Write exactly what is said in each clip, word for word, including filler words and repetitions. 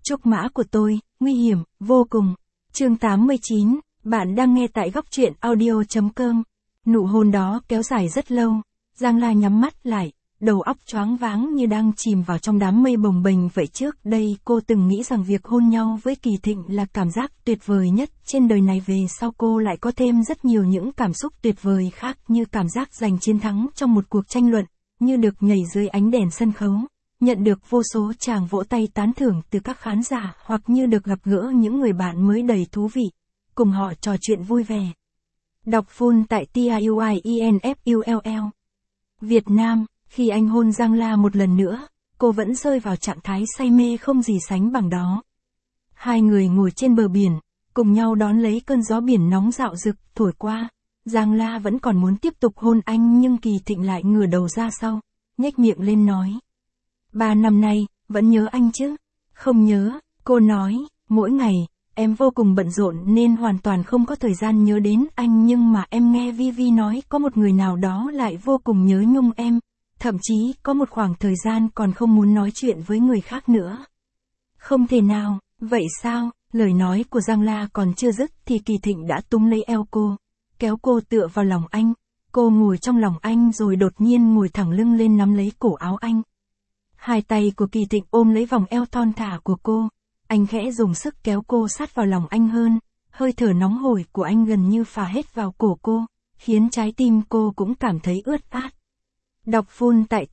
Trúc mã của tôi, nguy hiểm, vô cùng. Chương tám mươi chín, bạn đang nghe tại góc truyện audio.com. Nụ hôn đó kéo dài rất lâu. Giang La nhắm mắt lại, đầu óc choáng váng như đang chìm vào trong đám mây bồng bềnh vậy. Trước đây cô từng nghĩ rằng việc hôn nhau với Kỳ Thịnh là cảm giác tuyệt vời nhất trên đời này. Về sau cô lại có thêm rất nhiều những cảm xúc tuyệt vời khác, như cảm giác giành chiến thắng trong một cuộc tranh luận, như được nhảy dưới ánh đèn sân khấu, nhận được vô số tràng vỗ tay tán thưởng từ các khán giả, hoặc như được gặp gỡ những người bạn mới đầy thú vị, cùng họ trò chuyện vui vẻ. Đọc full tại TIUIENFULL. Việt Nam, khi anh hôn Giang La một lần nữa, cô vẫn rơi vào trạng thái say mê không gì sánh bằng đó. Hai người ngồi trên bờ biển, cùng nhau đón lấy cơn gió biển nóng rạo rực thổi qua. Giang La vẫn còn muốn tiếp tục hôn anh, nhưng Kỳ Thịnh lại ngửa đầu ra sau, nhếch miệng lên nói: Ba năm nay, vẫn nhớ anh chứ? Không nhớ, cô nói, mỗi ngày, em vô cùng bận rộn nên hoàn toàn không có thời gian nhớ đến anh, nhưng mà em nghe Vivi nói có một người nào đó lại vô cùng nhớ nhung em, thậm chí có một khoảng thời gian còn không muốn nói chuyện với người khác nữa. Không thể nào, vậy sao? Lời nói của Giang La còn chưa dứt thì Kỳ Thịnh đã túm lấy eo cô, kéo cô tựa vào lòng anh. Cô ngồi trong lòng anh rồi đột nhiên ngồi thẳng lưng lên nắm lấy cổ áo anh. Hai tay của Kỳ Thịnh ôm lấy vòng eo thon thả của cô. Anh khẽ dùng sức kéo cô sát vào lòng anh hơn. Hơi thở nóng hổi của anh gần như phả hết vào cổ cô, khiến trái tim cô cũng cảm thấy ướt át. Đọc full tại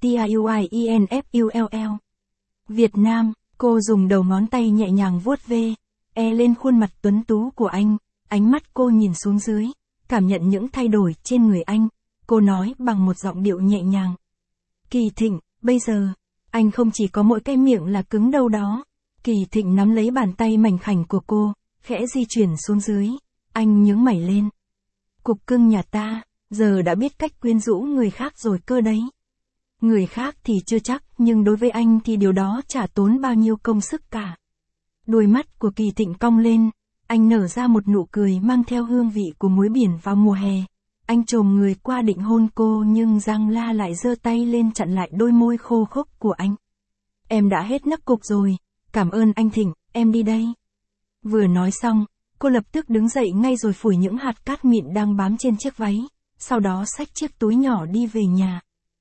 TIUIENFULL. Việt Nam, cô dùng đầu ngón tay nhẹ nhàng vuốt ve, e lên khuôn mặt tuấn tú của anh. Ánh mắt cô nhìn xuống dưới, cảm nhận những thay đổi trên người anh. Cô nói bằng một giọng điệu nhẹ nhàng: Kỳ Thịnh, bây giờ, anh không chỉ có mỗi cái miệng là cứng đâu đó. Kỳ Thịnh nắm lấy bàn tay mảnh khảnh của cô, khẽ di chuyển xuống dưới. Anh nhướng mày lên. Cục cưng nhà ta, giờ đã biết cách quyến rũ người khác rồi cơ đấy. Người khác thì chưa chắc, nhưng đối với anh thì điều đó chả tốn bao nhiêu công sức cả. Đôi mắt của Kỳ Thịnh cong lên, anh nở ra một nụ cười mang theo hương vị của muối biển vào mùa hè. Anh chồm người qua định hôn cô, nhưng Giang La lại giơ tay lên chặn lại đôi môi khô khốc của anh. Em đã hết nấc cục rồi, cảm ơn anh Thịnh, em đi đây. Vừa nói xong, cô lập tức đứng dậy ngay rồi phủi những hạt cát mịn đang bám trên chiếc váy, sau đó xách chiếc túi nhỏ đi về nhà.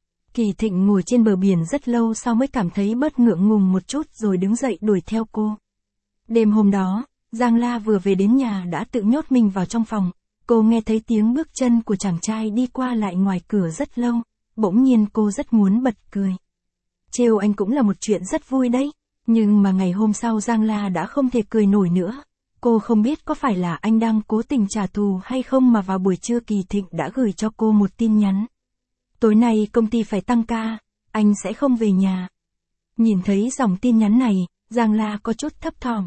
Kỳ Thịnh ngồi trên bờ biển rất lâu sau mới cảm thấy bớt ngượng ngùng một chút rồi đứng dậy đuổi theo cô. Đêm hôm đó, Giang La vừa về đến nhà đã tự nhốt mình vào trong phòng. Cô nghe thấy tiếng bước chân của chàng trai đi qua lại ngoài cửa rất lâu, bỗng nhiên cô rất muốn bật cười. Trêu anh cũng là một chuyện rất vui đấy, nhưng mà ngày hôm sau Giang La đã không thể cười nổi nữa. Cô không biết có phải là anh đang cố tình trả thù hay không mà vào buổi trưa Kỳ Thịnh đã gửi cho cô một tin nhắn. Tối nay công ty phải tăng ca, anh sẽ không về nhà. Nhìn thấy dòng tin nhắn này, Giang La có chút thấp thỏm.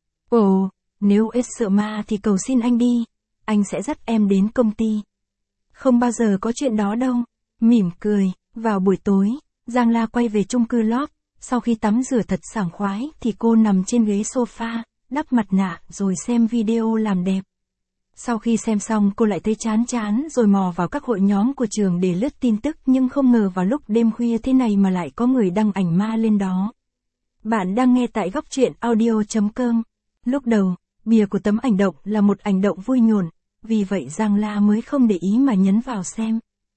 Ồ, nếu em sợ ma thì cầu xin anh đi, anh sẽ dắt em đến công ty. Không bao giờ có chuyện đó đâu. Mỉm cười, vào buổi tối, Giang La quay về chung cư Love. Sau khi tắm rửa thật sảng khoái thì cô nằm trên ghế sofa, đắp mặt nạ rồi xem video làm đẹp. Sau khi xem xong cô lại thấy chán chán rồi mò vào các hội nhóm của trường để lướt tin tức, nhưng không ngờ vào lúc đêm khuya thế này mà lại có người đăng ảnh ma lên đó. Bạn đang nghe tại góc truyện audio.com. Lúc đầu, bìa của tấm ảnh động là một ảnh động vui nhộn, vì vậy Giang La mới không để ý mà nhấn vào xem.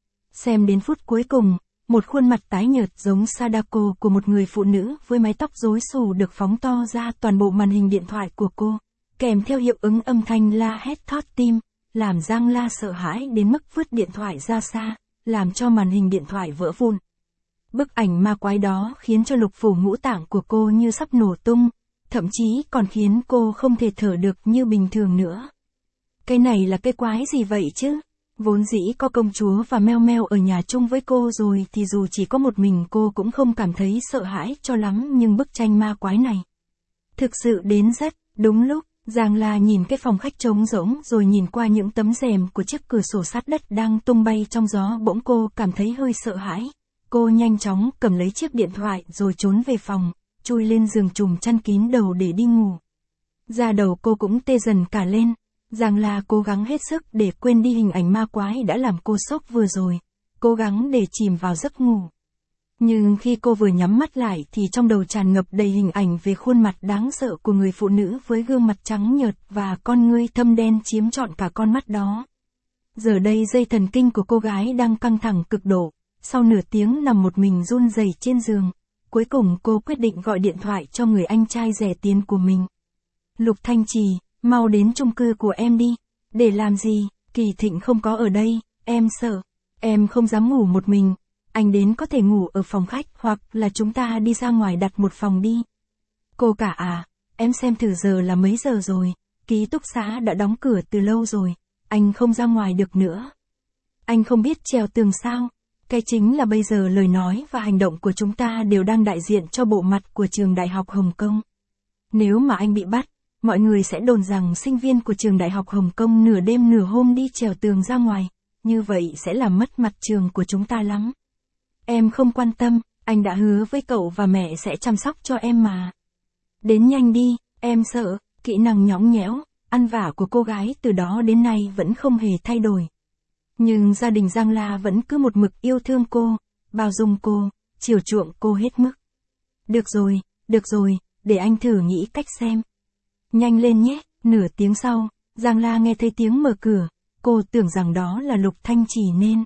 Xem đến phút cuối cùng, một khuôn mặt tái nhợt giống Sadako của một người phụ nữ với mái tóc rối xù được phóng to ra toàn bộ màn hình điện thoại của cô, kèm theo hiệu ứng âm thanh la hét thót tim, làm Giang La sợ hãi đến mức vứt điện thoại ra xa, làm cho màn hình điện thoại vỡ vụn. Bức ảnh ma quái đó khiến cho lục phủ ngũ tạng của cô như sắp nổ tung, thậm chí còn khiến cô không thể thở được như bình thường nữa. Cái này là cái quái gì vậy chứ? Vốn dĩ có công chúa và meo meo ở nhà chung với cô rồi thì dù chỉ có một mình cô cũng không cảm thấy sợ hãi cho lắm, nhưng bức tranh ma quái này thực sự đến rất đúng lúc. Giang La nhìn cái phòng khách trống rỗng rồi nhìn qua những tấm rèm của chiếc cửa sổ sát đất đang tung bay trong gió, bỗng cô cảm thấy hơi sợ hãi. Cô nhanh chóng cầm lấy chiếc điện thoại rồi trốn về phòng, chui lên giường trùm chăn kín đầu để đi ngủ. Da đầu cô cũng tê dần cả lên. Giang La cố gắng hết sức để quên đi hình ảnh ma quái đã làm cô sốc vừa rồi, cố gắng để chìm vào giấc ngủ. Nhưng khi cô vừa nhắm mắt lại thì trong đầu tràn ngập đầy hình ảnh về khuôn mặt đáng sợ của người phụ nữ với gương mặt trắng nhợt và con ngươi thâm đen chiếm trọn cả con mắt đó. Giờ đây dây thần kinh của cô gái đang căng thẳng cực độ, sau nửa tiếng nằm một mình run rẩy trên giường. Cuối cùng cô quyết định gọi điện thoại cho người anh trai rẻ tiền của mình. Lục Thanh Trì, mau đến chung cư của em đi. Để làm gì? Kỳ Thịnh không có ở đây, em sợ. Em không dám ngủ một mình. Anh đến có thể ngủ ở phòng khách hoặc là chúng ta đi ra ngoài đặt một phòng đi. Cô cả à, em xem thử giờ là mấy giờ rồi. Ký túc xá đã đóng cửa từ lâu rồi. Anh không ra ngoài được nữa. Anh không biết trèo tường sao? Cái chính là bây giờ lời nói và hành động của chúng ta đều đang đại diện cho bộ mặt của trường đại học Hồng Kông. Nếu mà anh bị bắt, mọi người sẽ đồn rằng sinh viên của trường đại học Hồng Kông nửa đêm nửa hôm đi trèo tường ra ngoài. Như vậy sẽ làm mất mặt trường của chúng ta lắm. Em không quan tâm, anh đã hứa với cậu và mẹ sẽ chăm sóc cho em mà. Đến nhanh đi, em sợ. Kỹ năng nhõng nhẽo, ăn vả của cô gái từ đó đến nay vẫn không hề thay đổi. Nhưng gia đình Giang La vẫn cứ một mực yêu thương cô, bao dung cô, chiều chuộng cô hết mức. Được rồi, được rồi, để anh thử nghĩ cách xem. Nhanh lên nhé. Nửa tiếng sau, Giang La nghe thấy tiếng mở cửa, cô tưởng rằng đó là Lục Thanh Trì nên.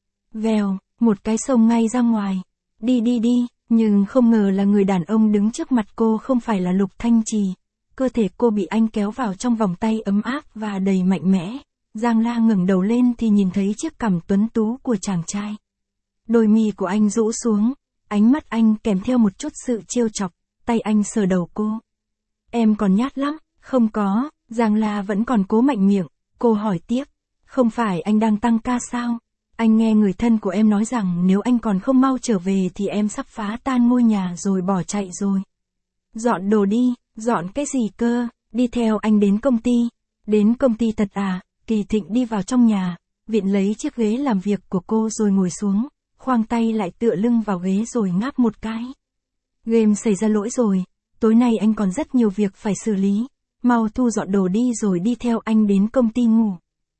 Vèo, một cái xông ngay ra ngoài. Đi đi đi, nhưng không ngờ là người đàn ông đứng trước mặt cô không phải là Lục Thanh Trì. Cơ thể cô bị anh kéo vào trong vòng tay ấm áp và đầy mạnh mẽ. Giang La ngẩng đầu lên thì nhìn thấy chiếc cằm tuấn tú của chàng trai. Đôi mi của anh rũ xuống, ánh mắt anh kèm theo một chút sự trêu chọc, tay anh sờ đầu cô. Em còn nhát lắm, không có, Giang La vẫn còn cố mạnh miệng, cô hỏi tiếp, không phải anh đang tăng ca sao? Anh nghe người thân của em nói rằng nếu anh còn không mau trở về thì em sắp phá tan ngôi nhà rồi bỏ chạy rồi. Dọn đồ đi, dọn cái gì cơ, đi theo anh đến công ty. Đến công ty thật à? Kỳ Thịnh đi vào trong nhà, viện lấy chiếc ghế làm việc của cô rồi ngồi xuống, khoang tay lại tựa lưng vào ghế rồi ngáp một cái. Game xảy ra lỗi rồi, tối nay anh còn rất nhiều việc phải xử lý, mau thu dọn đồ đi rồi đi theo anh đến công ty ngủ.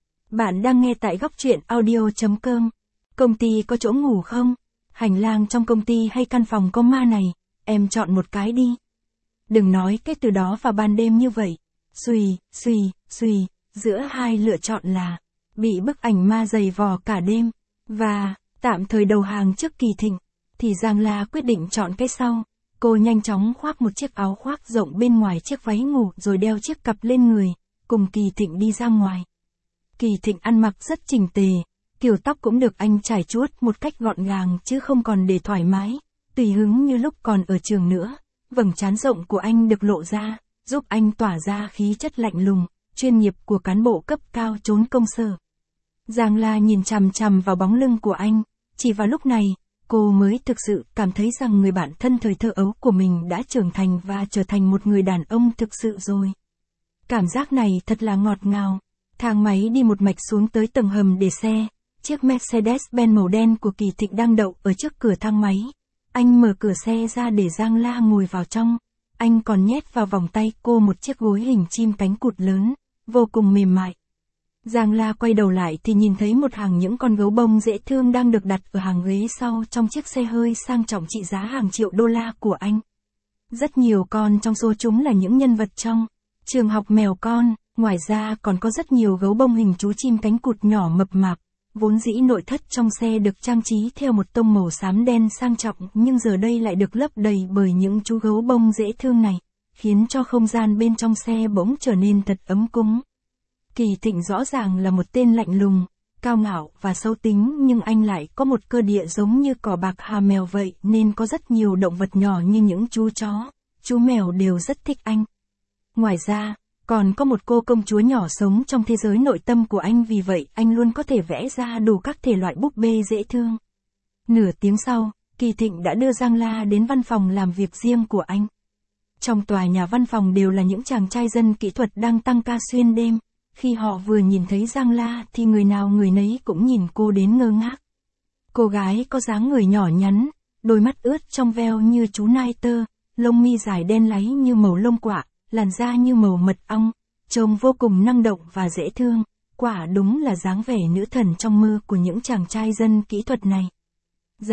Bạn đang nghe tại góc truyện audio chấm com. Công ty có chỗ ngủ không? Hành lang trong công ty hay căn phòng có ma này, em chọn một cái đi. Đừng nói cái từ đó vào ban đêm như vậy. Xùy, xùy, xùy, giữa hai lựa chọn là bị bức ảnh ma dày vò cả đêm và tạm thời đầu hàng trước Kỳ Thịnh, thì Giang La quyết định chọn cái sau. Cô nhanh chóng khoác một chiếc áo khoác rộng bên ngoài chiếc váy ngủ rồi đeo chiếc cặp lên người, cùng Kỳ Thịnh đi ra ngoài. Kỳ Thịnh ăn mặc rất chỉnh tề, kiểu tóc cũng được anh trải chuốt một cách gọn gàng chứ không còn để thoải mái, tùy hứng như lúc còn ở trường nữa. Vầng trán rộng của anh được lộ ra, giúp anh tỏa ra khí chất lạnh lùng, chuyên nghiệp của cán bộ cấp cao trốn công sở. Giang La nhìn chằm chằm vào bóng lưng của anh, chỉ vào lúc này, cô mới thực sự cảm thấy rằng người bạn thân thời thơ ấu của mình đã trưởng thành và trở thành một người đàn ông thực sự rồi. Cảm giác này thật là ngọt ngào. Thang máy đi một mạch xuống tới tầng hầm để xe, chiếc Mercedes-Benz màu đen của Kỳ Thịnh đang đậu ở trước cửa thang máy. Anh mở cửa xe ra để Giang La ngồi vào trong, anh còn nhét vào vòng tay cô một chiếc gối hình chim cánh cụt lớn, vô cùng mềm mại. Giang La quay đầu lại thì nhìn thấy một hàng những con gấu bông dễ thương đang được đặt ở hàng ghế sau trong chiếc xe hơi sang trọng trị giá hàng triệu đô la của anh. Rất nhiều con trong số chúng là những nhân vật trong trường học mèo con, ngoài ra còn có rất nhiều gấu bông hình chú chim cánh cụt nhỏ mập mạp. Vốn dĩ nội thất trong xe được trang trí theo một tông màu xám đen sang trọng nhưng giờ đây lại được lấp đầy bởi những chú gấu bông dễ thương này, khiến cho không gian bên trong xe bỗng trở nên thật ấm cúng. Kỳ Thịnh rõ ràng là một tên lạnh lùng, cao ngạo và xấu tính nhưng anh lại có một cơ địa giống như cỏ bạc hà mèo vậy nên có rất nhiều động vật nhỏ như những chú chó, chú mèo đều rất thích anh. Ngoài ra, còn có một cô công chúa nhỏ sống trong thế giới nội tâm của anh vì vậy anh luôn có thể vẽ ra đủ các thể loại búp bê dễ thương. Nửa tiếng sau, Kỳ Thịnh đã đưa Giang La đến văn phòng làm việc riêng của anh. Trong tòa nhà văn phòng đều là những chàng trai dân kỹ thuật đang tăng ca xuyên đêm. Khi họ vừa nhìn thấy Giang La thì người nào người nấy cũng nhìn cô đến ngơ ngác. Cô gái có dáng người nhỏ nhắn, đôi mắt ướt trong veo như chú nai tơ, lông mi dài đen láy như màu lông quạ, làn da như màu mật ong, trông vô cùng năng động và dễ thương, quả đúng là dáng vẻ nữ thần trong mơ của những chàng trai dân kỹ thuật này. Dám,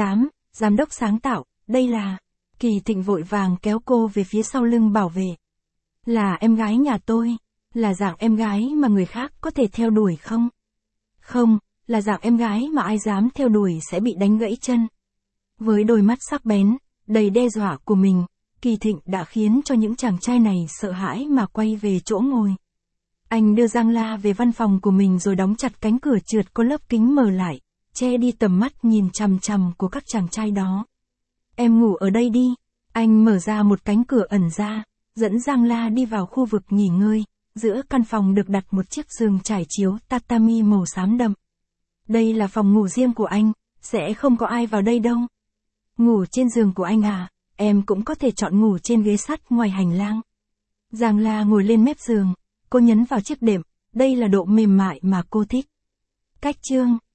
giám đốc sáng tạo, đây là... Kỳ Thịnh vội vàng kéo cô về phía sau lưng bảo vệ. Là em gái nhà tôi, là dạng em gái mà người khác có thể theo đuổi không? Không, là dạng em gái mà ai dám theo đuổi sẽ bị đánh gãy chân. Với đôi mắt sắc bén, đầy đe dọa của mình, Kỳ Thịnh đã khiến cho những chàng trai này sợ hãi mà quay về chỗ ngồi. Anh đưa Giang La về văn phòng của mình rồi đóng chặt cánh cửa trượt có lớp kính mờ lại, che đi tầm mắt nhìn chằm chằm của các chàng trai đó. Em ngủ ở đây đi. Anh mở ra một cánh cửa ẩn ra, dẫn Giang La đi vào khu vực nghỉ ngơi. Giữa căn phòng được đặt một chiếc giường trải chiếu tatami màu xám đậm. Đây là phòng ngủ riêng của anh, sẽ không có ai vào đây đâu. Ngủ trên giường của anh à, em cũng có thể chọn ngủ trên ghế sắt ngoài hành lang. Giang La ngồi lên mép giường, cô nhấn vào chiếc đệm, đây là độ mềm mại mà cô thích. Cách chương